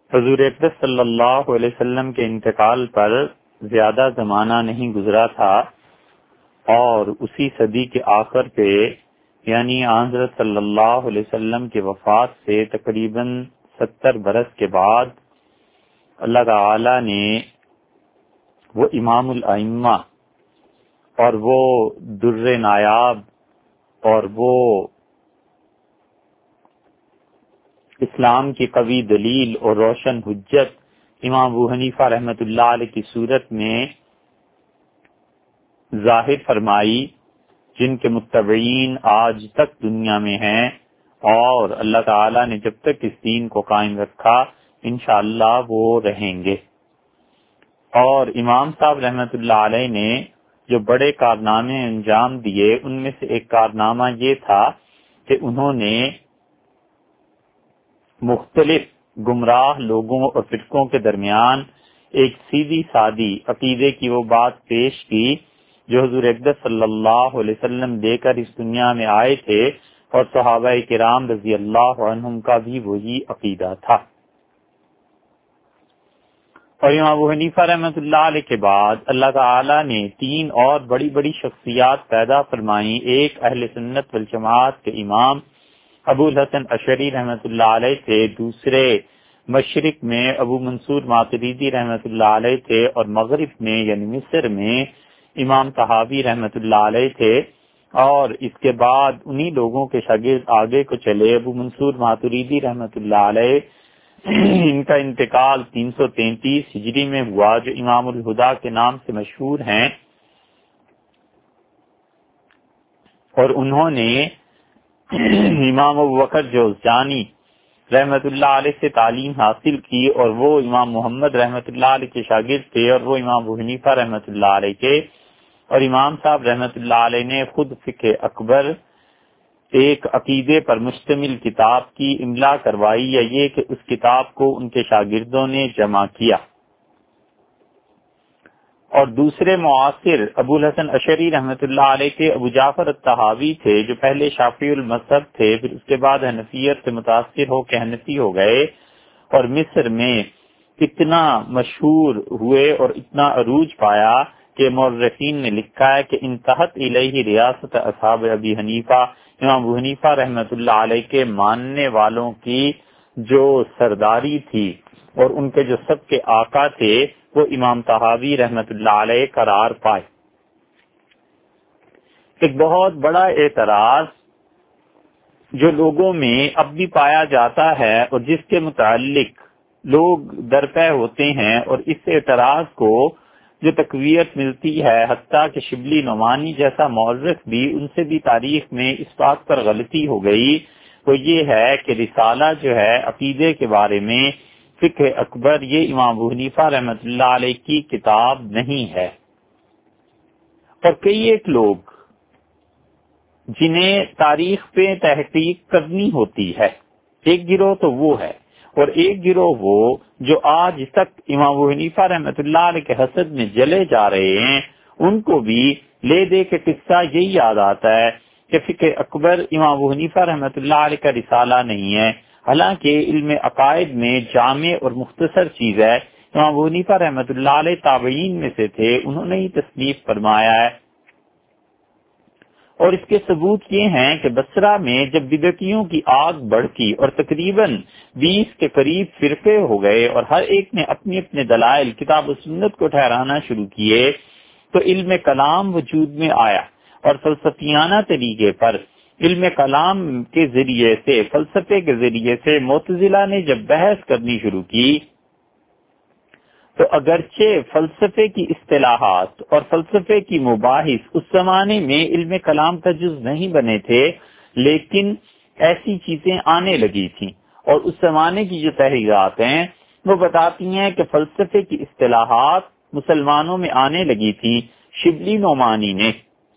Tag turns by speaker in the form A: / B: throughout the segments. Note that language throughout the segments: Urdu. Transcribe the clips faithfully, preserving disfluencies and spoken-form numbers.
A: حضور اقدس صلی اللہ علیہ وسلم کے انتقال پر زیادہ زمانہ نہیں گزرا تھا اور اسی صدی کے آخر پہ یعنی حضرت صلی اللہ علیہ وسلم کی وفات سے تقریباً ستر برس کے بعد اللہ تعالی نے وہ امام الائمہ اور وہ در نایاب اور وہ اسلام کی قوی دلیل اور روشن حجت امام ابو حنیفہ رحمۃ اللہ علیہ کی صورت میں ظاہر فرمائی، جن کے متبعین آج تک دنیا میں ہیں اور اللہ تعالی نے جب تک اس دین کو قائم رکھا انشاءاللہ وہ رہیں گے۔ اور امام صاحب رحمۃ اللہ علیہ نے جو بڑے کارنامے انجام دیے ان میں سے ایک کارنامہ یہ تھا کہ انہوں نے مختلف گمراہ لوگوں اور فرقوں کے درمیان ایک سیدھی سادی عقیدے کی وہ بات پیش کی جو حضور اقدس صلی اللہ علیہ وسلم لے کر اس دنیا میں آئے تھے، اور صحابہ کرام رضی اللہ عنہم کا بھی وہی عقیدہ تھا۔ اور امام ابو حنیفہ رحمۃ اللہ علیہ کے بعد اللہ تعالی نے تین اور بڑی بڑی شخصیات پیدا فرمائی۔ ایک اہل سنت والجماعت کے امام ابو الحسن اشعری رحمۃ اللہ علیہ تھے، دوسرے مشرق میں ابو منصور ماتریدی رحمۃ اللہ علیہ تھے، اور مغرب میں یعنی مصر میں امام طحاوی رحمۃ اللہ علیہ تھے، اور اس کے بعد انہی لوگوں کے شاگرد آگے کو چلے۔ ابو منصور ماتریدی رحمۃ اللہ علیہ ان کا انتقال تین سو تینتیس ہجری میں ہوا، جو امام الہدا کے نام سے مشہور ہیں، اور انہوں نے امام ابو بکر جوزجانی رحمت اللہ علیہ سے تعلیم حاصل کی، اور وہ امام محمد رحمت اللہ علیہ کے شاگرد تھے، اور وہ امام ابو حنیفہ رحمت اللہ علیہ کے، اور امام صاحب رحمت اللہ علیہ نے خود فقہ اکبر ایک عقیدے پر مشتمل کتاب کی املا کروائی، یا یہ کہ اس کتاب کو ان کے شاگردوں نے جمع کیا۔ اور دوسرے معاصر ابو الحسن اشعری رحمۃ اللہ علیہ کے ابو جعفر الطحاوی تھے، جو پہلے شافعی المذہب تھے، پھر اس کے بعد حنفیت سے متاثر ہو کے حنفی ہو گئے، اور مصر میں اتنا مشہور ہوئے اور اتنا عروج پایا کہ مورخین نے لکھا ہے کہ انتہت الیہ ریاست اصحاب ابی حنیفہ، امام ابو حنیفہ رحمۃ اللہ علیہ کے ماننے والوں کی جو سرداری تھی اور ان کے جو سب کے آقا تھے وہ امام طحاوی رحمۃ اللہ علیہ قرار پائے۔ ایک بہت بڑا اعتراض جو لوگوں میں اب بھی پایا جاتا ہے اور جس کے متعلق لوگ درپے ہوتے ہیں، اور اس اعتراض کو جو تقویت ملتی ہے، حتیٰ کہ شبلی نعمانی جیسا مورخ بھی ان سے بھی تاریخ میں اس بات پر غلطی ہو گئی، وہ یہ ہے کہ رسالہ جو ہے عقیدے کے بارے میں فقہ اکبر یہ امام ابو حنیفہ رحمۃ اللہ علیہ کی کتاب نہیں ہے۔ اور کئی ایک لوگ جنہیں تاریخ پہ تحقیق کرنی ہوتی ہے، ایک گروہ تو وہ ہے، اور ایک گروہ وہ جو آج تک امام ابو حنیفہ رحمۃ اللہ علیہ کے حسد میں جلے جا رہے ہیں، ان کو بھی لے دے کے قصہ یہی یاد آتا ہے کہ فقہ اکبر امام ابو حنیفہ رحمۃ اللہ علیہ کا رسالہ نہیں ہے، حالانکہ علم عقائد میں جامع اور مختصر چیز ہے۔ امام ابو حنیفہ رحمۃ اللہ علیہ تابعین میں سے تھے، انہوں نے ہی تصنیف فرمایا ہے، اور اس کے ثبوت یہ ہیں کہ بصرہ میں جب بدعتیوں کی آگ بڑھتی اور تقریباً بیس کے قریب فرقے ہو گئے اور ہر ایک نے اپنے اپنے دلائل کتاب و سنت کو ٹھہرانا شروع کیے، تو علم کلام وجود میں آیا، اور فلسفیانہ طریقے پر علم کلام کے ذریعے سے، فلسفے کے ذریعے سے معتزلہ نے جب بحث کرنی شروع کی، تو اگرچہ فلسفے کی اصطلاحات اور فلسفے کی مباحث اس زمانے میں علم کلام کا جز نہیں بنے تھے، لیکن ایسی چیزیں آنے لگی تھیں، اور اس زمانے کی جو تحریرات ہیں وہ بتاتی ہیں کہ فلسفے کی اصطلاحات مسلمانوں میں آنے لگی تھی۔ شبلی نعمانی نے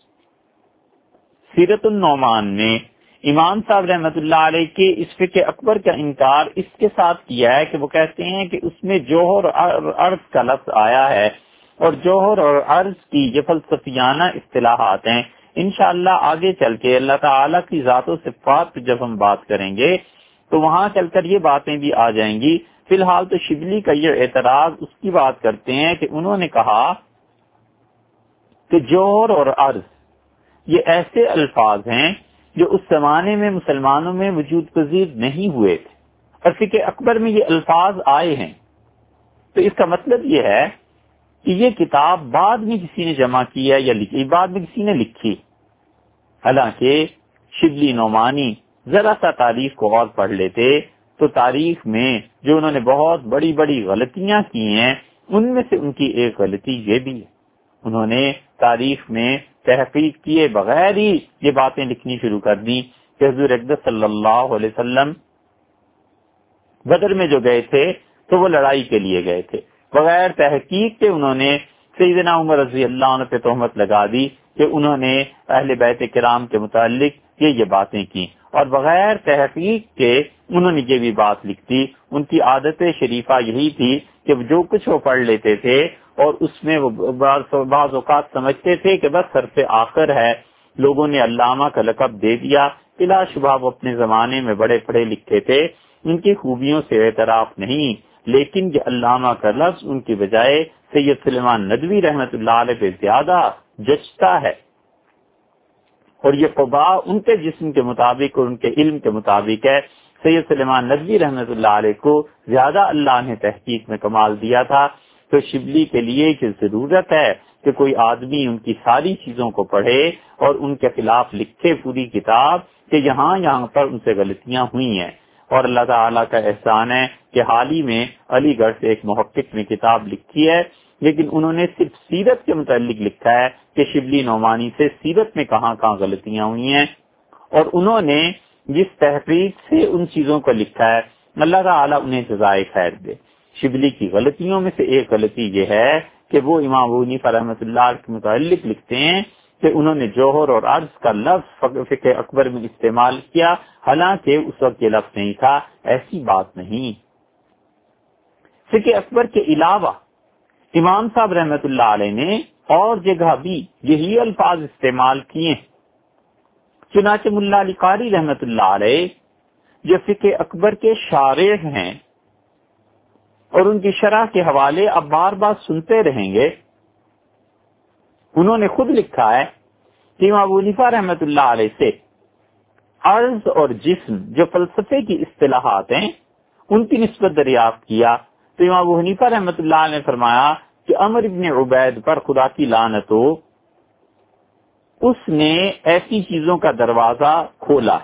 A: سیرت النعمان میں امام صاحب رحمت اللہ علیہ کے اس فقہ اکبر کا انکار اس کے ساتھ کیا ہے کہ وہ کہتے ہیں کہ اس میں جوہر اور عرض کا لفظ آیا ہے، اور جوہر اور عرض کی یہ فلسفیانہ اصطلاحات ہیں۔ انشاءاللہ آگے چل کے اللہ تعالیٰ کی ذات و صفات پہ جب ہم بات کریں گے تو وہاں چل کر یہ باتیں بھی آ جائیں گی۔ فی الحال تو شبلی کا یہ اعتراض اس کی بات کرتے ہیں کہ انہوں نے کہا کہ جوہر اور عرض یہ ایسے الفاظ ہیں جو اس زمانے میں مسلمانوں میں وجود پذیر نہیں ہوئے تھے، اور فقہ اکبر میں یہ الفاظ آئے ہیں، تو اس کا مطلب یہ ہے کہ یہ کتاب بعد میں کسی نے جمع کی ہے یا لکھی، بعد میں کسی نے لکھی۔ حالانکہ شبلی نعمانی ذرا سا تاریخ کو اور پڑھ لیتے تو تاریخ میں جو انہوں نے بہت بڑی بڑی غلطیاں کی ہیں ان میں سے ان کی ایک غلطی یہ بھی ہے، انہوں نے تاریخ میں تحقیق کیے بغیر ہی یہ باتیں لکھنی شروع کر دی کہ حضور اقدس صلی اللہ علیہ وسلم بدر میں جو گئے تھے تو وہ لڑائی کے لیے گئے تھے، بغیر تحقیق کے انہوں نے سیدنا عمر رضی اللہ عنہ پہ تہمت لگا دی کہ انہوں نے اہل بیت کرام کے متعلق یہ یہ باتیں کی، اور بغیر تحقیق کے انہوں نے یہ بھی بات لکھ دی۔ ان کی عادت شریفہ یہی تھی کہ جو کچھ وہ پڑھ لیتے تھے اور اس میں وہ بعض اوقات سمجھتے تھے کہ بس حرف آخر ہے، لوگوں نے علامہ کا لقب دے دیا، بلا شبہ وہ اپنے زمانے میں بڑے پڑھے لکھے تھے، ان کی خوبیوں سے اعتراف نہیں، لیکن یہ علامہ کا لفظ ان کی بجائے سید سلیمان ندوی رحمت اللہ علیہ پہ زیادہ جچتا ہے، اور یہ قبا ان کے جسم کے مطابق اور ان کے علم کے مطابق ہے۔ سید سلیمان ندوی رحمت اللہ علیہ کو زیادہ اللہ نے تحقیق میں کمال دیا تھا، تو شبلی کے لیے کہ ضرورت ہے کہ کوئی آدمی ان کی ساری چیزوں کو پڑھے اور ان کے خلاف لکھے پوری کتاب کہ یہاں یہاں پر ان سے غلطیاں ہوئی ہیں۔ اور اللہ تعالیٰ کا احسان ہے کہ حال ہی میں علی گڑھ سے ایک محقق نے کتاب لکھی ہے، لیکن انہوں نے صرف سیرت کے متعلق لکھا ہے کہ شبلی نعمانی سے سیرت میں کہاں کہاں غلطیاں ہوئی ہیں، اور انہوں نے جس تحقیق سے ان چیزوں کو لکھا ہے اللہ تعالیٰ انہیں جزائے خیر دے۔ شبلی کی غلطیوں میں سے ایک غلطی یہ ہے کہ وہ امام ابو حنیفہ رحمۃ اللہ کے متعلق لکھتے ہیں کہ انہوں نے جوہر اور عرض کا لفظ فقہ اکبر میں استعمال کیا، حالانکہ اس وقت یہ لفظ نہیں تھا، ایسی بات نہیں۔ فقہ اکبر کے علاوہ امام صاحب رحمۃ اللہ علیہ نے اور جگہ بھی یہی الفاظ استعمال کیے، چنانچہ ملا علی قاری رحمۃ اللہ علیہ جو فقہ اکبر کے شارح ہیں اور ان کی شرح کے حوالے اب بار بار سنتے رہیں گے، انہوں نے خود لکھا ہے کہ امام ابو حنیفہ رحمۃ اللہ علیہ سے عرض اور جسم جو فلسفے کی اصطلاحات ہیں ان کی نسبت دریافت کیا، تو امام ابو حنیفہ رحمۃ اللہ علیہ نے فرمایا کہ عمر ابن عبید پر خدا کی لعنت ہو، اس نے ایسی چیزوں کا دروازہ کھولا،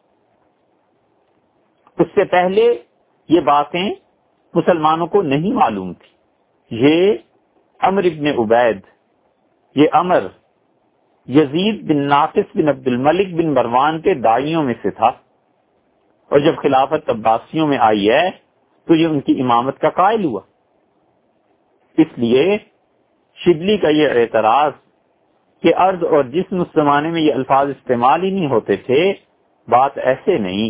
A: اس سے پہلے یہ باتیں مسلمانوں کو نہیں معلوم تھی۔ یہ عمر ابن عبید، یہ عمر یزید بن ناقص بن عبد الملک بن مروان کے داعیوں میں سے تھا، اور جب خلافت عباسیوں میں آئی ہے تو یہ ان کی امامت کا قائل ہوا۔ اس لیے شبلی کا یہ اعتراض کہ عرض اور جسم اس زمانے میں یہ الفاظ استعمال ہی نہیں ہوتے تھے، بات ایسے نہیں۔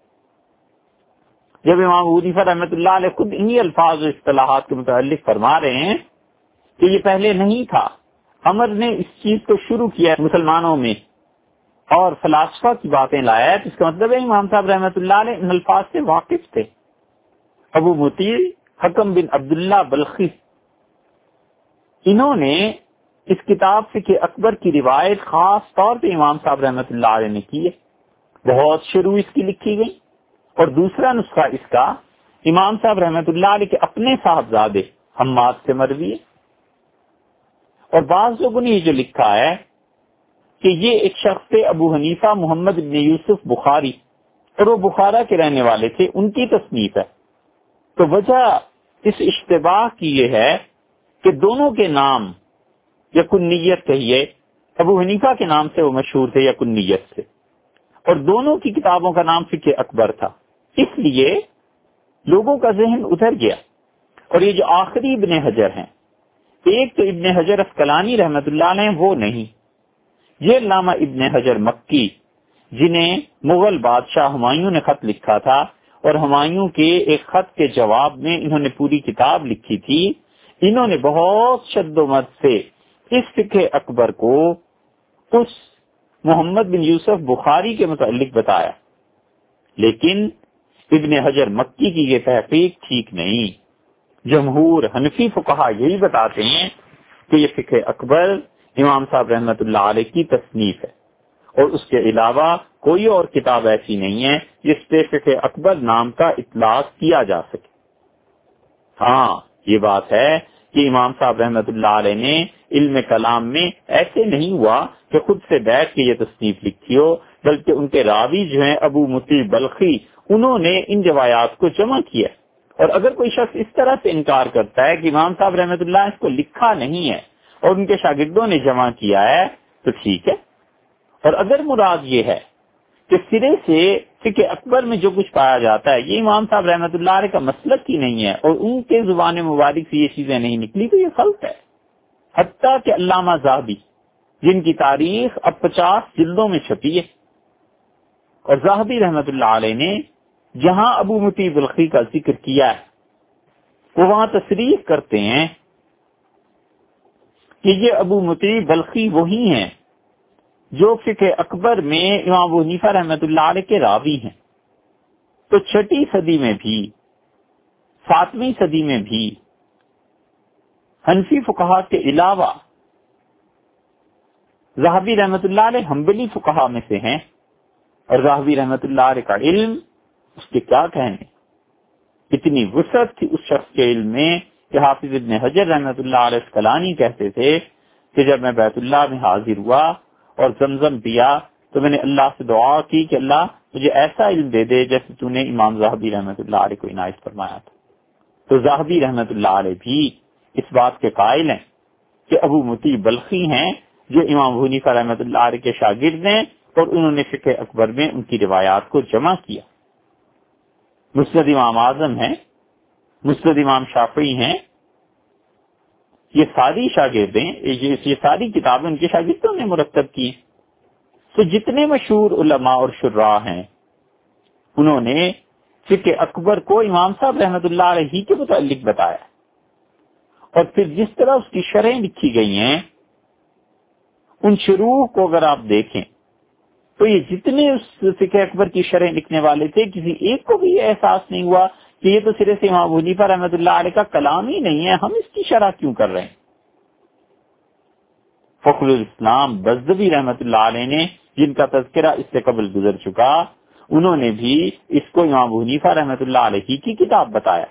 A: جب امام ابو حنیفہ رحمۃ اللہ علیہ خود انہی الفاظ و اصطلاحات کے متعلق فرما رہے ہیں کہ یہ پہلے نہیں تھا، عمر نے اس چیز کو شروع کیا مسلمانوں میں اور فلاسفہ کی باتیں لایا ہے، تو اس کا مطلب ہے امام صاحب رحمۃ اللہ علیہ ان الفاظ سے واقف تھے۔ ابو مطیع حکم بن عبداللہ بلخی، انہوں نے اس کتاب سے کہ اکبر کی روایت خاص طور پہ امام صاحب رحمۃ اللہ علیہ نے کی ہے، بہت شروع اس کی لکھی گئی، اور دوسرا نسخہ اس کا امام صاحب رحمۃ اللہ علیہ کے اپنے صاحبزادے حماد سے مروی ہے، اور بعض لوگوں نے یہ جو لکھا ہے کہ یہ ایک شخص ابو حنیفہ محمد بن یوسف بخاری، اور وہ بخارا کے رہنے والے تھے، ان کی تصنیف ہے۔ تو وجہ اس اشتباہ کی یہ ہے کہ دونوں کے نام یا کنیت کہیے، ابو حنیفہ کے نام سے وہ مشہور تھے یا کنیت سے، اور دونوں کی کتابوں کا نام فقہ اکبر تھا، اس لیے لوگوں کا ذہن ادھر گیا۔ اور یہ جو آخری ابن حجر ہیں، ایک تو ابن حجر اسقلانی رحمت اللہ علیہ وہ نہیں، یہ علامہ ابن حجر مکی جنہیں مغل بادشاہ ہمایوں نے خط لکھا تھا، اور ہمایوں کے ایک خط کے جواب میں انہوں نے پوری کتاب لکھی تھی، انہوں نے بہت شد و مد سے اس فقہ اکبر کو اس محمد بن یوسف بخاری کے متعلق بتایا، لیکن ابن حجر مکی کی یہ تحقیق ٹھیک نہیں. جمہور حنفی فقہا یہی بتاتے ہیں کہ یہ فقہ اکبر امام صاحب رحمت اللہ علیہ کی تصنیف ہے، اور اس کے علاوہ کوئی اور کتاب ایسی نہیں ہے جس پہ فقہ اکبر نام کا اطلاق کیا جا سکے. ہاں یہ بات ہے کہ امام صاحب رحمت اللہ علیہ نے علم کلام میں ایسے نہیں ہوا کہ خود سے بیٹھ کے یہ تصنیف لکھی ہو، بلکہ ان کے راوی جو ہیں ابو مطیع بلخی، انہوں نے ان روایات کو جمع کیا. اور اگر کوئی شخص اس طرح سے انکار کرتا ہے کہ امام صاحب رحمت اللہ اس کو لکھا نہیں ہے اور ان کے شاگردوں نے جمع کیا ہے تو ٹھیک ہے. اور اگر مراد یہ ہے کہ سرے سے فقہ اکبر میں جو کچھ پایا جاتا ہے یہ امام صاحب رحمت اللہ علیہ کا مسلک ہی نہیں ہے اور ان کے زبان مبارک سے یہ چیزیں نہیں نکلی تو یہ غلط ہے. حتیٰ کہ علامہ ذہبی جن کی تاریخ اب پچاس جلدوں میں چھپی ہے، اور ذہبی رحمت اللہ علیہ نے جہاں ابو مطیع بلخی کا ذکر کیا ہے وہ وہاں تصریح کرتے ہیں کہ یہ ابو مطیع بلخی وہی ہیں جو فقہ اکبر میں امام ابو حنیفہ رحمت اللہ علیہ کے راوی ہیں. تو چھٹی صدی میں بھی ساتویں صدی میں بھی حنفی فقہا کے علاوہ ذہبی رحمت اللہ علیہ حنبلی فقہا میں سے ہیں، اور ذہبی رحمت اللہ علیہ کا علم اس کے کیا کہنے، اتنی وسعت تھی اس شخص کے علم میں کہ حافظ ابن حجر رحمت اللہ علیہ اسقلانی کہتے تھے کہ جب میں بیت اللہ میں حاضر ہوا اور زمزم پیا تو میں نے اللہ سے دعا کی کہ اللہ مجھے ایسا علم دے دے جیسے تو نے امام ذہبی رحمت اللہ علیہ کو عنایت فرمایا تھا. تو ذہبی رحمت اللہ علیہ بھی اس بات کے قائل ہیں کہ ابو مطیع بلخی ہیں جو امام ابو حنیفہ رحمت اللہ علیہ کے شاگرد ہیں، اور انہوں نے فقہ اکبر میں ان کی روایات کو جمع کیا. مسند امام اعظم ہیں، مسند امام شافعی ہیں، یہ ساری شاگردیں یہ ساری کتابیں ان کے شاگردوں نے مرتب کی. تو جتنے مشہور علماء اور شراح ہیں انہوں نے فقہ اکبر کو امام صاحب رحمت اللہ علیہ ہی کے متعلق بتایا، اور پھر جس طرح اس کی شرحیں لکھی گئی ہیں ان شروح کو اگر آپ دیکھیں تو یہ جتنے اس فقہ اکبر کی شرح لکھنے والے تھے کسی ایک کو بھی یہ احساس نہیں ہوا کہ یہ تو سرے سے امام ابو حنیفہ رحمۃ اللہ علیہ کا کلام ہی نہیں ہے، ہم اس کی شرح کیوں کر رہے ہیں. فخر الاسلام بزدوی رحمۃ اللہ علیہ نے جن کا تذکرہ اس سے قبل گزر چکا، انہوں نے بھی اس کو امام ابو حنیفہ رحمۃ اللہ علیہ کی کتاب بتایا.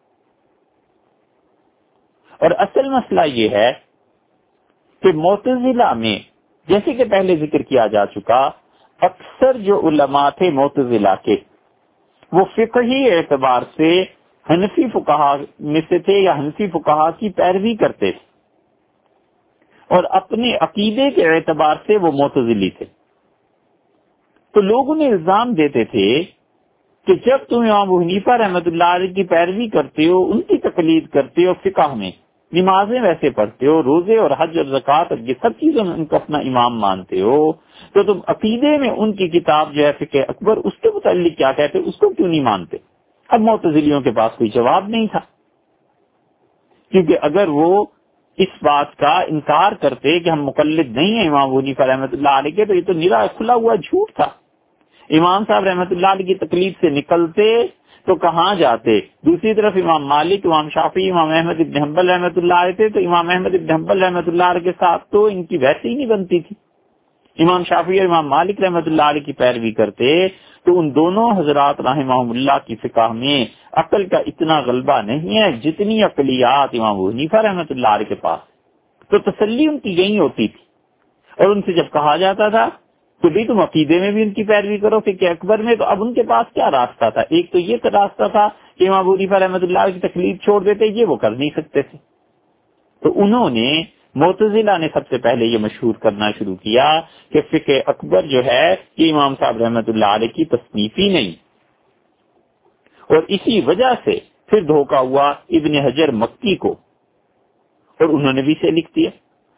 A: اور اصل مسئلہ یہ ہے کہ معتزلہ میں جیسے کہ پہلے ذکر کیا جا چکا اکثر جو علماء تھے معتزلہ کے وہ فقہی اعتبار سے حنفی فقہا میں سے تھے یا حنفی فقہا کی پیروی کرتے تھے، اور اپنے عقیدے کے اعتبار سے وہ معتزلی تھے. تو لوگ انہیں الزام دیتے تھے کہ جب تم امام ابو حنیفہ رحمۃ اللہ علیہ کی پیروی کرتے ہو، ان کی تقلید کرتے ہو، فقہ میں نمازیں ویسے پڑھتے ہو، روزے اور حج اور زکوٰۃ اور یہ سب چیزوں میں ان کو اپنا امام مانتے ہو، تو تم عقیدے میں ان کی کتاب جو ہے فقہ اکبر اس کے متعلق کیا کہتے اس کو کیوں نہیں مانتے؟ اب معتزلیوں کے پاس کوئی جواب نہیں تھا، کیونکہ اگر وہ اس بات کا انکار کرتے کہ ہم مقلد نہیں ہیں امام ابو حنیفہ رحمۃ اللہ علیہ کے، تو یہ تو نرا کھلا ہوا جھوٹ تھا. امام صاحب رحمۃ اللہ علیہ کی تقلید سے نکلتے تو کہاں جاتے؟ دوسری طرف امام مالک، امام شافعی، امام احمد ابن حنبل رحمۃ اللہ علیہ تھے، تو امام احمد ابن حنبل رحمۃ اللہ علیہ کے ساتھ تو ان کی ویسے ہی نہیں بنتی تھی. امام شافعی اور امام مالک رحمۃ اللہ علیہ کی پیروی کرتے تو ان دونوں حضرات رحمہم اللہ کی فقہ میں عقل کا اتنا غلبہ نہیں ہے جتنی عقلیات امام ابو حنیفہ رحمۃ اللہ علیہ کے پاس. تو تسلی ان کی یہی ہوتی تھی، اور ان سے جب کہا جاتا تھا تو بھی تم عقیدے میں بھی ان کی پیروی کرو فقہ اکبر میں، تو اب ان کے پاس کیا راستہ تھا؟ ایک تو یہ راستہ تھا کہ امام ابو حنیفہ رحمۃ اللہ علیہ کی تکلیف چھوڑ دیتے، یہ وہ کر نہیں سکتے تھے. تو انہوں نے معتزلہ نے سب سے پہلے یہ مشہور کرنا شروع کیا کہ فقہ اکبر جو ہے یہ امام صاحب رحمۃ اللہ علیہ کی تصنیف ہی نہیں، اور اسی وجہ سے پھر دھوکہ ہوا ابن حجر مکی کو، اور انہوں نے بھی اسے لکھ دیا.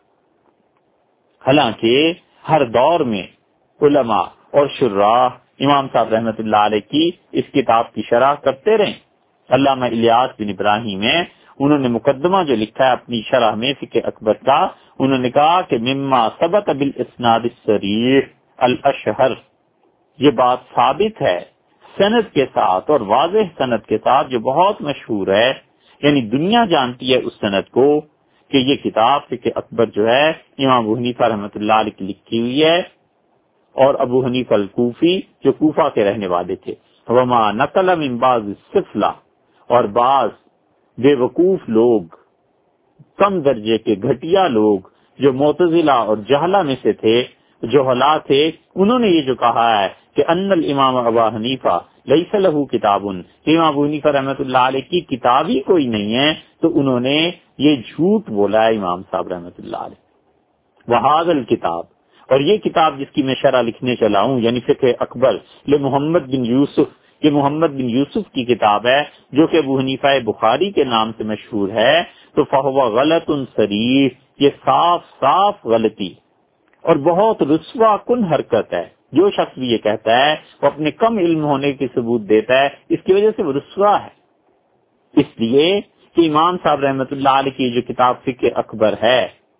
A: حالانکہ ہر دور میں علماء اور شراح امام صاحب رحمۃ اللہ علیہ کی اس کتاب کی شرح کرتے رہے. علامہ الیاس بن ابراہیم ہے، انہوں نے مقدمہ جو لکھا ہے اپنی شرح میں فقہ اکبر کا، انہوں نے کہا کہ مما ثبت بالاسناد الصریح الاشہر، یہ بات ثابت ہے سند کے ساتھ اور واضح سند کے ساتھ جو بہت مشہور ہے، یعنی دنیا جانتی ہے اس سند کو کہ یہ کتاب فقہ اکبر جو ہے امام ابو حنیفہ رحمۃ اللہ علیہ کی لکھی ہوئی ہے، اور ابو حنیفہ الکوفی جو کوفہ کے رہنے والے تھے، وما نقل من بعض السفلہ، اور بعض بے وقوف لوگ، کم درجے کے گھٹیا لوگ جو معتزلہ اور جہلہ میں سے تھے، جہلا تھے، انہوں نے یہ جو کہا ہے کہ ان الامام ابا حنیفہ لیس لہ کتاب، امام ابو حنیفہ رحمۃ اللہ علیہ کی کتاب ہی کوئی نہیں ہے، تو انہوں نے یہ جھوٹ بولا ہے امام صاحب رحمۃ اللہ علیہ۔ وہذا الکتاب، اور یہ کتاب جس کی میں شرح لکھنے چلا ہوں، یعنی فقہ اکبر لمحمد بن یوسف، یہ محمد بن یوسف کی کتاب ہے جو کہ ابو حنیفہ بخاری کے نام سے مشہور ہے، تو فہو غلط صریح، یہ صاف صاف غلطی اور بہت رسوا کن حرکت ہے۔ جو شخص بھی یہ کہتا ہے وہ اپنے کم علم ہونے کی ثبوت دیتا ہے، اس کی وجہ سے وہ رسوا ہے۔ اس لیے کہ امام صاحب رحمۃ اللہ علیہ کی جو کتاب فقہ اکبر ہے،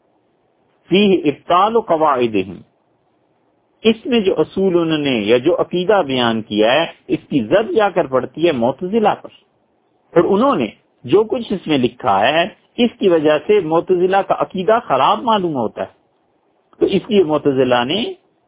A: فیہ ابطال قواعدہم، اس میں جو اصول انہوں نے یا جو عقیدہ بیان کیا ہے، اس کی زد جا کر پڑتی ہے معتزلہ پر، اور انہوں نے جو کچھ اس میں لکھا ہے اس کی وجہ سے معتزلہ کا عقیدہ خراب معلوم ہوتا ہے۔ تو اس لیے معتزلہ نے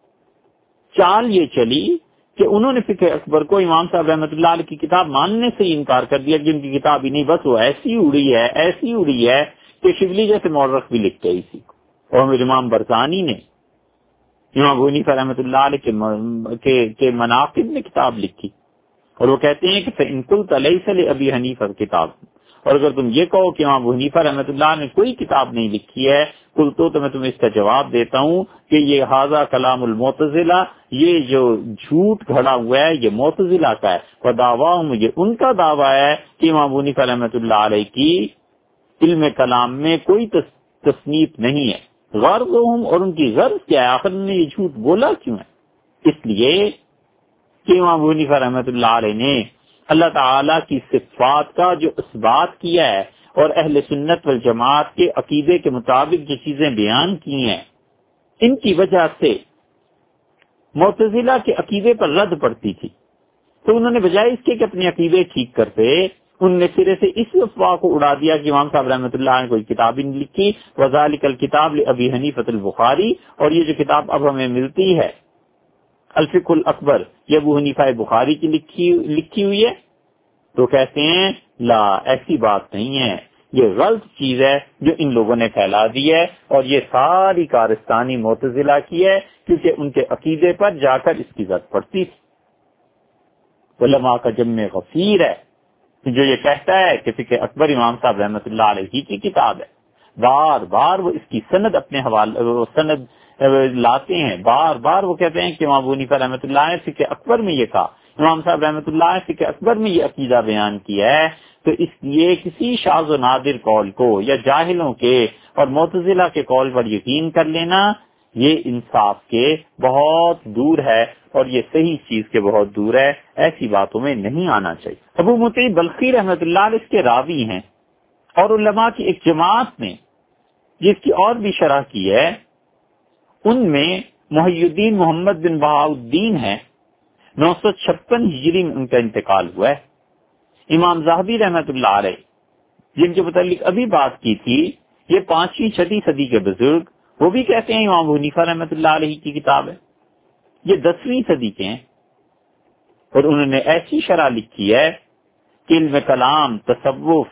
A: چال یہ چلی کہ انہوں نے فقہ اکبر کو امام صاحب رحمۃ اللہ علیہ کی کتاب ماننے سے انکار کر دیا کہ ان کی کتاب ہی نہیں، بس وہ ایسی اڑی ہے ایسی اڑی ہے کہ شبلی جیسے مورخ بھی لکھتے ہیں اسی کو۔ اور امام برزانی نے امام ابو حنیفہ رحمۃ اللہ علیہ کے کے مناقب میں کتاب لکھی، اور وہ کہتے ہیں کہ فَإِن قُلْتَ لَيْسَ لِأَبِي حَنِیفَةَ کتاب، اور اگر تم یہ کہو کہ امام ابو حنیفہ رحمۃ اللہ نے کوئی کتاب نہیں لکھی ہے، قلتو تو میں تمہیں اس کا جواب دیتا ہوں کہ یہ ھذا کلام المعتزلہ، یہ جو جھوٹ گھڑا ہوا ہے یہ معتزلہ کا ہے، ودعواہم، یہ ان کا دعویٰ ہے کہ امام ابو حنیفہ رحمۃ اللہ علیہ کی علم کلام میں کوئی تصنیف نہیں ہے۔ غرضہم، اور ان کی غرض کیا ہے، آخر نے یہ جھوٹ بولا کیوں ہے؟ اس لیے کہ امام ابو حنیفہ رحمۃ اللہ علیہ نے اللہ تعالیٰ کی صفات کا جو اثبات کیا ہے اور اہل سنت والجماعت کے عقیدے کے مطابق جو چیزیں بیان کی ہیں، ان کی وجہ سے معتزلہ کے عقیدے پر رد پڑتی تھی، تو انہوں نے بجائے اس کے کہ اپنے عقیدے ٹھیک کرتے، ان نے سرے سے اس افواہ کو اڑا دیا کہ امام صاحب رحمۃ اللہ نے کوئی کتاب نہیں لکھی، وذالک الکتاب لابی حنیفۃ البخاری، اور یہ جو کتاب اب ہمیں ملتی ہے الفقہ الاکبر، یہ ابو حنیفہ بخاری کی لکھی لکھی ہوئی ہے، تو کہتے ہیں لا، ایسی بات نہیں ہے، یہ غلط چیز ہے جو ان لوگوں نے پھیلا دی ہے، اور یہ ساری کارستانی معتزلہ کی ہے، کیونکہ ان کے عقیدے پر جا کر اس کی زد پڑتی تھی۔ علماء کا جمع غفیر ہے جو یہ کہتا ہے کہ فقہ اکبر امام صاحب رحمۃ اللہ علیہ کی کتاب ہے، بار بار وہ اس کی سند اپنے حوالے سند لاتے ہیں، بار بار وہ کہتے ہیں کہ امام ابو حنیفہ رحمۃ اللہ نے فقہ اکبر میں یہ کہا، امام صاحب رحمۃ اللہ نے فقہ اکبر میں یہ عقیدہ بیان کیا ہے۔ تو اس لیے کسی شاذ و نادر قول کو یا جاہلوں کے اور معتزلہ کے قول پر یقین کر لینا، یہ انصاف کے بہت دور ہے اور یہ صحیح چیز کے بہت دور ہے، ایسی باتوں میں نہیں آنا چاہیے۔ ابو مطیع بلخی رحمۃ اللہ علیہ اس کے راوی ہیں، اور علماء کی ایک جماعت نے جس کی اور بھی شرح کی ہے، ان میں محی الدین محمد بن بہاؤالدین ہے، نو سو چھپن ہجری میں ان کا انتقال ہوا ہے۔ امام ذہبی رحمۃ اللہ علیہ جن کے متعلق ابھی بات کی تھی، یہ پانچویں چھٹی صدی کے بزرگ، وہ بھی کہتے ہیں امام ابو حنیفہ رحمۃ اللہ علیہ کی کتاب ہے، یہ دسویں صدی کے ہیں، اور انہوں نے ایسی شرح لکھی ہے کہ علم کلام، تصوف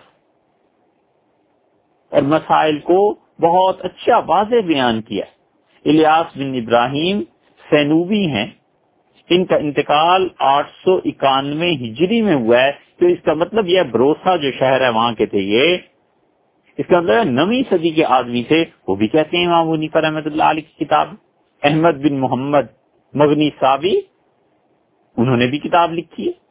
A: اور مسائل کو بہت اچھا واضح بیان کیا ہے۔ الیاس بن ابراہیم سینوبی ہیں، ان کا انتقال آٹھ سو اکانوے ہجری میں ہوا ہے، تو اس کا مطلب یہ بروسا جو شہر ہے وہاں کے تھے، یہ اس کا مطلب نویں صدی کے آدمی تھے، وہ بھی کہتے ہیں امام ابو حنیفہ رحمۃ اللہ علیہ کی کتاب۔ احمد بن محمد مغنی صابی، انہوں نے بھی کتاب لکھی ہے۔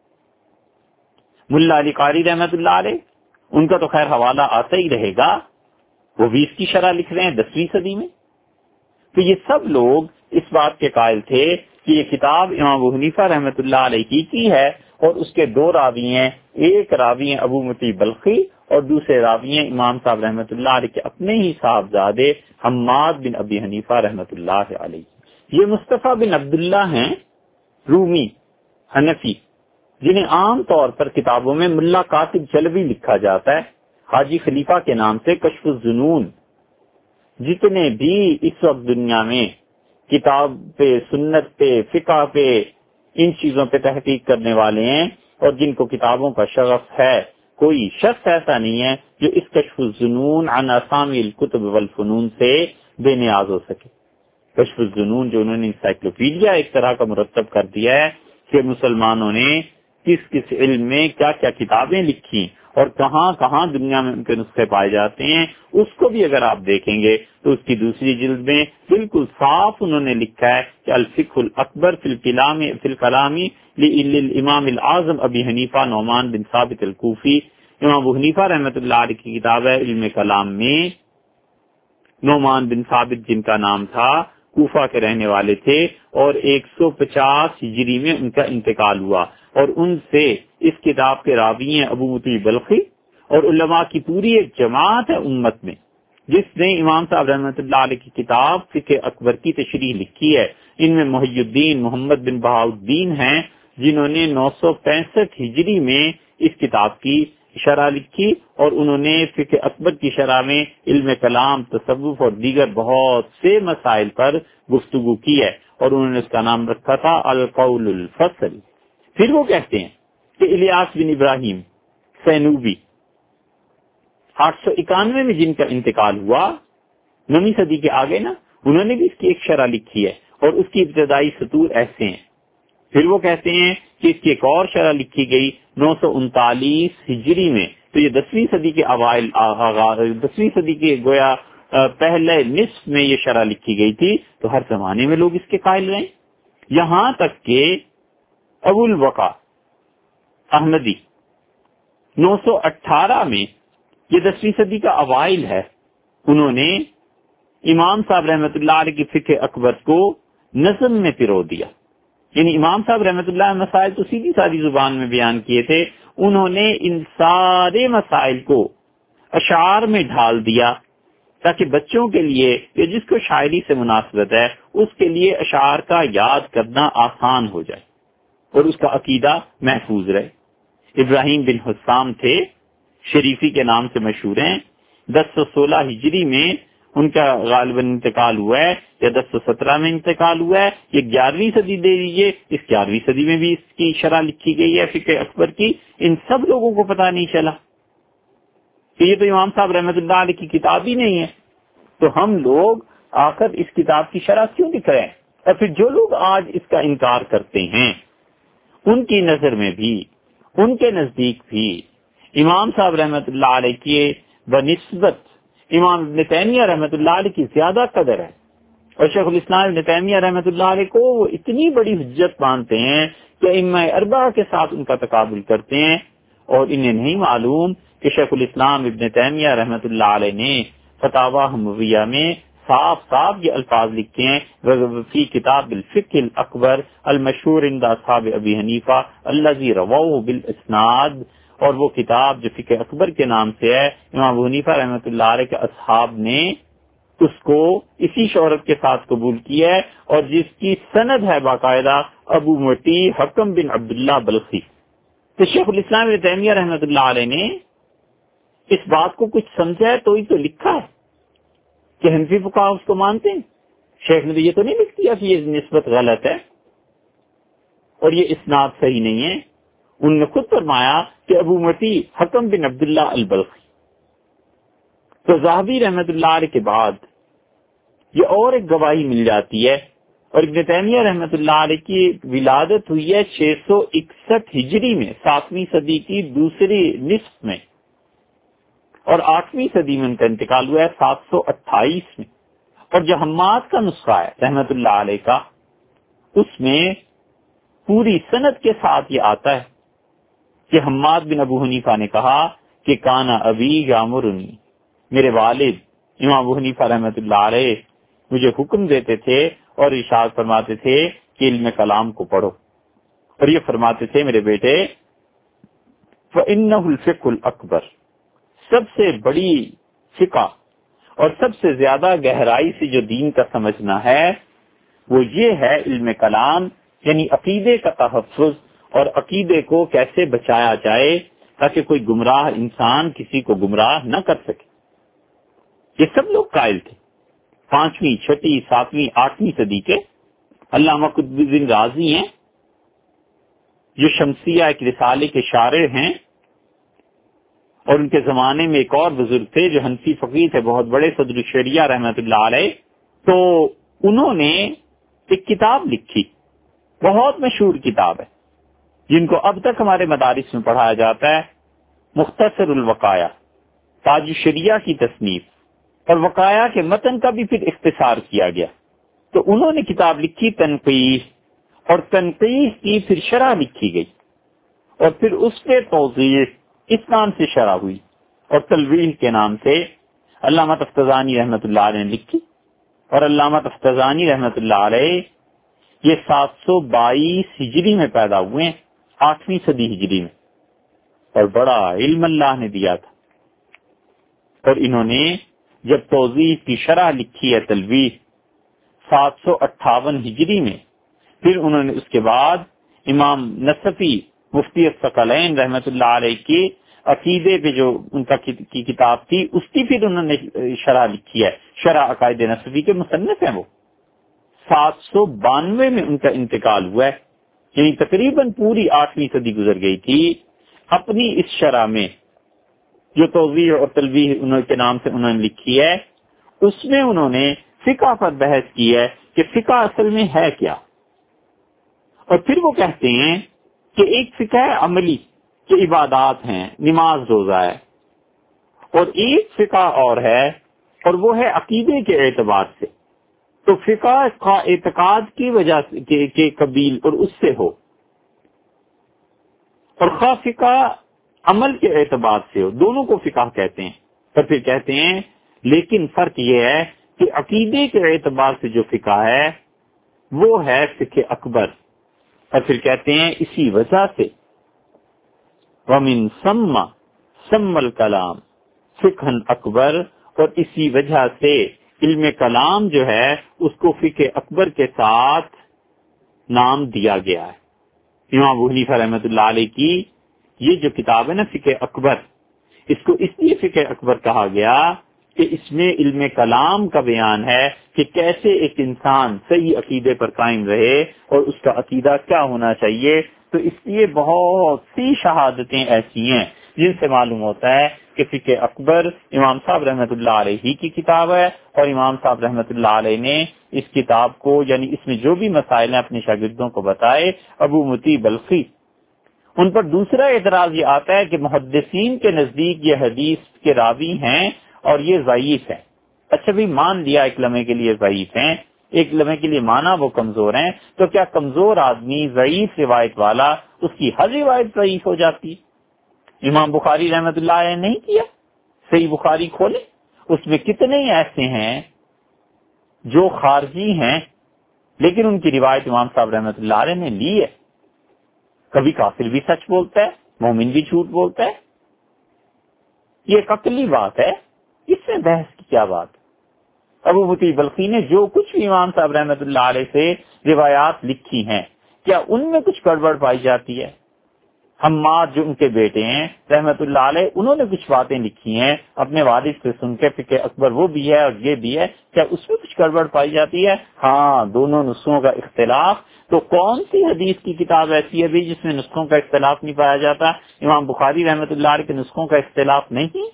A: ملا علی قاری رحمۃ اللہ علیہ، ان کا تو خیر حوالہ آتا ہی رہے گا، وہ بھی اس کی شرح لکھ رہے ہیں دسویں صدی میں۔ تو یہ سب لوگ اس بات کے قائل تھے کہ یہ کتاب امام ابو حنیفہ رحمۃ اللہ علیہ کی کی ہے، اور اس کے دو راوی ہیں، ایک راوی ہیں ابو مطیع بلخی اور دوسرے راوی ہیں امام صاحب رحمۃ اللہ علیہ کے اپنے ہی صاحبزادے حماد بن ابی حنیفہ رحمۃ اللہ علیہ۔ یہ مصطفیٰ بن عبداللہ ہیں، رومی، حنفی، جنہیں عام طور پر کتابوں میں ملا کاتب جلوی لکھا جاتا ہے، حاجی خلیفہ کے نام سے کشف الظنون، جتنے بھی اس وقت دنیا میں کتاب پہ، سنت پہ، فقہ پہ، ان چیزوں پہ تحقیق کرنے والے ہیں اور جن کو کتابوں کا شغف ہے، کوئی شخص ایسا نہیں ہے جو اس کشف الظنون عن اسامی الکتب والفنون سے بے نیاز ہو سکے۔ کشف الظنون جو انہوں نے انسائکلوپیڈیا ایک طرح کا مرتب کر دیا ہے کہ مسلمانوں نے کس کس علم میں کیا کیا کتابیں لکھی اور کہاں کہاں دنیا میں ان کے نسخے پائے جاتے ہیں، اس کو بھی اگر آپ دیکھیں گے تو اس کی دوسری جلد میں بالکل صاف انہوں نے لکھا ہے کہ الفقہ الاکبر فی الکلام فی الکلامی للامام الاعظم ابی حنیفہ نعمان بن ثابت الکوفی۔ امام ابو حنیفہ رحمۃ اللہ علیہ کی کتاب ہے علم کلام میں، نعمان بن ثابت جن کا نام تھا، کوفہ کے رہنے والے تھے اور ایک سو پچاس ہجری میں ان کا انتقال ہوا، اور ان سے اس کتاب کے راوی ہیں ابو مطیع بلخی، اور علماء کی پوری ایک جماعت ہے امت میں جس نے امام صاحب رحمۃ اللہ علیہ کی کتاب فقہ اکبر کی تشریح لکھی ہے۔ ان میں محی الدین محمد بن بہاؤالدین ہیں جنہوں نے نو سو پینسٹھ ہجری میں اس کتاب کی شرح لکھی، اور انہوں نے فقہ اکبر کی شرح میں علم کلام، تصوف اور دیگر بہت سے مسائل پر گفتگو کی ہے، اور انہوں نے اس کا نام رکھا تھا القول الفصل۔ پھر وہ کہتے ہیں کہ الیاس بن ابراہیم سینوبی آٹھ سو اکانوے میں جن کا انتقال ہوا، نویں صدی کے آگے نا، انہوں نے بھی اس کی ایک شرح لکھی ہے اور اس کی ابتدائی سطور ایسے ہیں۔ پھر وہ کہتے ہیں کہ اس کی ایک اور شرح لکھی گئی نو سو انتالیس ہجری میں، تو یہ دسویں صدی کے اوائل دسویں صدی کے گویا پہلے نصف میں یہ شرح لکھی گئی تھی، تو ہر زمانے میں لوگ اس کے قائل رہے، یہاں تک کہ ابو الوقا احمدی نو سو اٹھارہ میں، یہ دسویں صدی کا اوائل ہے، انہوں نے امام صاحب رحمت اللہ علیہ کی فقہ اکبر کو نظم میں پرو دیا۔ یعنی امام صاحب رحمت اللہ علیہ مسائل تو سیدھی سادی زبان میں بیان کیے تھے، انہوں نے ان سارے مسائل کو اشعار میں ڈھال دیا تاکہ بچوں کے لیے یا جس کو شاعری سے مناسبت ہے اس کے لیے اشعار کا یاد کرنا آسان ہو جائے اور اس کا عقیدہ محفوظ رہے۔ ابراہیم بن حسام تھے، شریفی کے نام سے مشہور ہیں، دس سو سولہ ہجری میں ان کا غالباً انتقال ہوا ہے یا دس سو سترہ میں انتقال ہوا ہے، یہ گیارہویں صدی دے دیجیے، اس گیارہویں صدی میں بھی اس کی شرح لکھی گئی ہے فقہ اکبر کی۔ ان سب لوگوں کو پتہ نہیں چلا کہ یہ تو امام صاحب رحمت اللہ علیہ کی کتاب ہی نہیں ہے، تو ہم لوگ آخر اس کتاب کی شرح کیوں لکھ رہے ہیں؟ اور پھر جو لوگ آج اس کا انکار کرتے ہیں ان کی نظر میں بھی، ان کے نزدیک بھی امام صاحب رحمت اللہ علیہ کی بنسبت امام ابن تیمیہ رحمت اللہ علیہ کی زیادہ قدر ہے، اور شیخ الاسلام ابن تیمیہ رحمت اللہ علیہ کو وہ اتنی بڑی حجت مانتے ہیں کہ ائمہ اربعہ کے ساتھ ان کا تقابل کرتے ہیں، اور انہیں نہیں معلوم کہ شیخ الاسلام ابن تیمیہ رحمت اللہ علیہ نے فتاوی حمویہ میں صاف صاف یہ الفاظ لکھتے ہیں فی کتاب الفقہ الاکبر المشہور عند اصحاب ابی حنیفہ الذی رواه بالاسناد، اور وہ کتاب جو فقہ اکبر کے نام سے ہے، امام ابو حنیفہ رحمۃ اللہ علیہ کے اصحاب نے اس کو اسی شہرت کے ساتھ قبول کیا ہے، اور جس کی سند ہے باقاعدہ ابو مطیع حکم بن عبداللہ بلخی۔ تو شیخ الاسلام ابن تیمیہ رحمۃ اللہ علیہ نے اس بات کو کچھ سمجھا ہے تو ہی تو لکھا ہے کہ حنفی فقہا اس کو مانتے ہیں۔ شیخ نے تو یہ تو نہیں لکھ دیا کہ یہ نسبت غلط ہے اور یہ اسناد صحیح نہیں ہے، انہوں نے خود فرمایا کہ ابو مطیع حکم بن عبداللہ البلخی۔ تو ذہبی رحمت اللہ علیہ کے بعد یہ اور ایک گواہی مل جاتی ہے، اور ابن تیمیہ رحمت اللہ علیہ کی ولادت ہوئی ہے چھ سو اکسٹھ ہجری میں، ساتویں صدی کی دوسری نصف میں، اور آٹھویں صدی میں ان کا انتقال ہوا ہے سات سو اٹھائیس میں۔ اور جو حماد کا نسخہ ہے رحمت اللہ علیہ کا، اس میں پوری سند کے ساتھ یہ آتا ہے کہ حماد بن ابو حنیفہ نے کہا کہ کانا ابی یامرنی، میرے والد امام ابو حنیفہ رحمت اللہ علیہ مجھے حکم دیتے تھے اور ارشاد فرماتے تھے کہ علم کلام کو پڑھو، اور یہ فرماتے تھے میرے بیٹے فَإِنَّهُ الْفِقْهُ الْأَكْبَرُ، سب سے بڑی فقہ اور سب سے زیادہ گہرائی سے جو دین کا سمجھنا ہے وہ یہ ہے علم کلام، یعنی عقیدے کا تحفظ اور عقیدے کو کیسے بچایا جائے تاکہ کوئی گمراہ انسان کسی کو گمراہ نہ کر سکے. یہ سب لوگ قائل تھے. پانچویں چھٹی ساتویں آٹھویں صدی کے علامہ قطب الدین رازی ہیں جو شمسیہ ایک رسالے کے شارح ہیں، اور ان کے زمانے میں ایک اور بزرگ تھے جو حنفی فقیہ تھے، بہت بڑے صدر الشریعہ رحمۃ اللہ علیہ. تو انہوں نے ایک کتاب لکھی، بہت مشہور کتاب ہے جن کو اب تک ہمارے مدارس میں پڑھایا جاتا ہے، مختصر الوقایہ، تاج الشریعہ کی تصنیف، اور وقایہ کے متن کا بھی پھر اختصار کیا گیا. تو انہوں نے کتاب لکھی تنقیح، اور تنقیح کی پھر شرح لکھی گئی، اور پھر اس پہ توضیح اس نام سے شرح ہوئی، اور تلویح کے نام سے علامہ تفتزانی رحمۃ اللہ علیہ نے لکھی. اور علامہ تفتزانی رحمۃ اللہ علیہ یہ سات سو بائیس ہجری میں پیدا ہوئے ہیں، آٹھویں صدی ہجری میں، اور بڑا علم اللہ نے دیا تھا. اور انہوں نے جب توضیح کی شرح لکھی ہے تلویح سات سو اٹھاون ہجری میں، پھر انہوں نے اس کے بعد امام نصفی مفتی الثقلین رحمۃ اللہ علیہ کی عقیدے پہ جو ان کا کی کتاب تھی اس کی پھر انہوں نے شرح لکھی ہے، شرح عقائد نصفی کے مصنف ہیں وہ. سات سو بانوے میں ان کا انتقال ہوا ہے، یعنی تقریباً پوری آٹھویں صدی گزر گئی تھی. اپنی اس شرح میں جو توضیح اور تلویح انہوں کے نام سے انہوں نے لکھی ہے، اس میں انہوں نے فقہ پر بحث کی ہے کہ فقہ اصل میں ہے کیا. اور پھر وہ کہتے ہیں کہ ایک فقہ عملی کہ عبادات ہیں، نماز روزہ ہے، اور ایک فقہ اور ہے اور وہ ہے عقیدے کے اعتبار سے. تو فقہ کا اعتقاد کی وجہ سے کے قبیل اور اس سے ہو، اور خواہ فقہ عمل کے اعتبار سے ہو، دونوں کو فقہ کہتے ہیں. اور پھر کہتے ہیں لیکن فرق یہ ہے کہ عقیدے کے اعتبار سے جو فقہ ہے وہ ہے فقہ اکبر. اور پھر کہتے ہیں اسی وجہ سے وَمِن ثم سَمَّ الْكَلَامَ فِقْهًا اکبر، اور اسی وجہ سے علم کلام جو ہے اس کو فقہ اکبر کے ساتھ نام دیا گیا ہے. امام ابو حنیفہ رحمۃ اللہ علیہ کی یہ جو کتاب ہے نا فقہ اکبر، اس کو اس لیے فقہ اکبر کہا گیا کہ اس میں علم کلام کا بیان ہے کہ کیسے ایک انسان صحیح عقیدے پر قائم رہے اور اس کا عقیدہ کیا ہونا چاہیے. تو اس لیے بہت سی شہادتیں ایسی ہیں جن سے معلوم ہوتا ہے کہ فقہ اکبر امام صاحب رحمۃ اللہ علیہ ہی کی کتاب ہے، اور امام صاحب رحمۃ اللہ علیہ نے اس کتاب کو یعنی اس میں جو بھی مسائل ہیں اپنے شاگردوں کو بتائے. ابو مطیع بلخی، ان پر دوسرا اعتراض یہ آتا ہے کہ محدثین کے نزدیک یہ حدیث کے راوی ہیں اور یہ ضعیف ہیں. اچھا بھی مان لیا ایک لمحے کے لیے ضعیف ہیں، ایک لمحے کے لیے مانا وہ کمزور ہیں، تو کیا کمزور آدمی ضعیف روایت والا اس کی ہر روایت ضعیف ہو جاتی؟ امام بخاری رحمۃ اللہ علیہ نے نہیں کیا. صحیح بخاری کھولے، اس میں کتنے ایسے ہیں جو خارجی ہیں لیکن ان کی روایت امام صاحب رحمۃ اللہ علیہ نے لی ہے. کبھی کافر بھی سچ بولتا ہے، مومن بھی جھوٹ بولتا ہے. یہ ایک عقلی بات ہے، اس میں بحث کی کیا بات؟ ابو مطیع بلخی نے جو کچھ بھی امام صاحب رحمۃ اللہ علیہ سے روایات لکھی ہیں، کیا ان میں کچھ گڑبڑ پائی جاتی ہے؟ حماد جو ان کے بیٹے ہیں رحمۃ اللہ علیہ، انہوں نے کچھ باتیں لکھی ہیں اپنے والد سے سن کے، فقہ اکبر وہ بھی ہے اور یہ بھی ہے، کیا اس میں کچھ گڑبڑ پائی جاتی ہے؟ ہاں، دونوں نسخوں کا اختلاف. تو کون سی حدیث کی کتاب ایسی ہے بھی جس میں نسخوں کا اختلاف نہیں پایا جاتا؟ امام بخاری رحمۃ اللہ علیہ کے نسخوں کا اختلاف نہیں.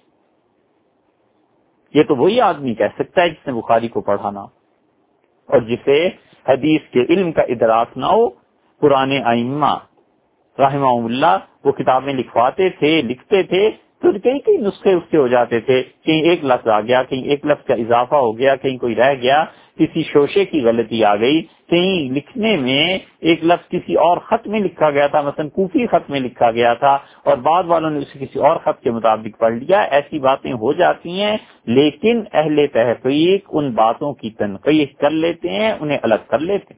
A: یہ تو وہی آدمی کہہ سکتا ہے جس نے بخاری کو پڑھانا اور جسے حدیث کے علم کا ادراک نہ ہو. پرانے ائمہ رحمہ اللہ وہ کتابیں لکھواتے تھے، لکھتے تھے تو کئی کئی نسخے اس کے ہو جاتے تھے، کہیں ایک لفظ آ گیا، کہیں ایک لفظ کا اضافہ ہو گیا، کہیں کوئی رہ گیا، کسی شوشے کی غلطی آ گئی، کہیں لکھنے میں ایک لفظ کسی اور خط میں لکھا گیا تھا، مثلا کوفی خط میں لکھا گیا تھا اور بعد والوں نے اسے کسی اور خط کے مطابق پڑھ لیا. ایسی باتیں ہو جاتی ہیں، لیکن اہل تحقیق ان باتوں کی تنقیح کر لیتے ہیں، انہیں الگ کر لیتے ہیں.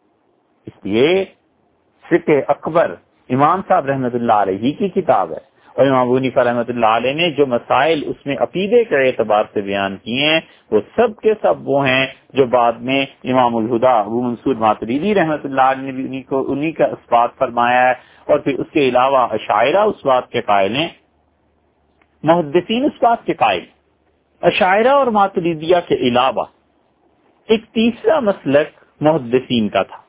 A: اس لیے فقہ اکبر امام صاحب رحمۃ اللہ علیہ کی کتاب ہے اور امام ابو حنیفہ رحمۃ اللہ علیہ نے جو مسائل اس میں عقیدے کے اعتبار سے بیان کیے ہیں وہ سب کے سب وہ ہیں جو بعد میں امام الہدا ابو منصور ماتریدی رحمۃ اللہ علیہ نے بھی انہی کو انہی کا اثبات فرمایا ہے، اور پھر اس کے علاوہ اشاعرہ اس بات کے قائل ہیں، محدثین اس بات کے قائل، اشاعرہ اور ماتریدیہ کے علاوہ ایک تیسرا مسلک محدثین کا تھا،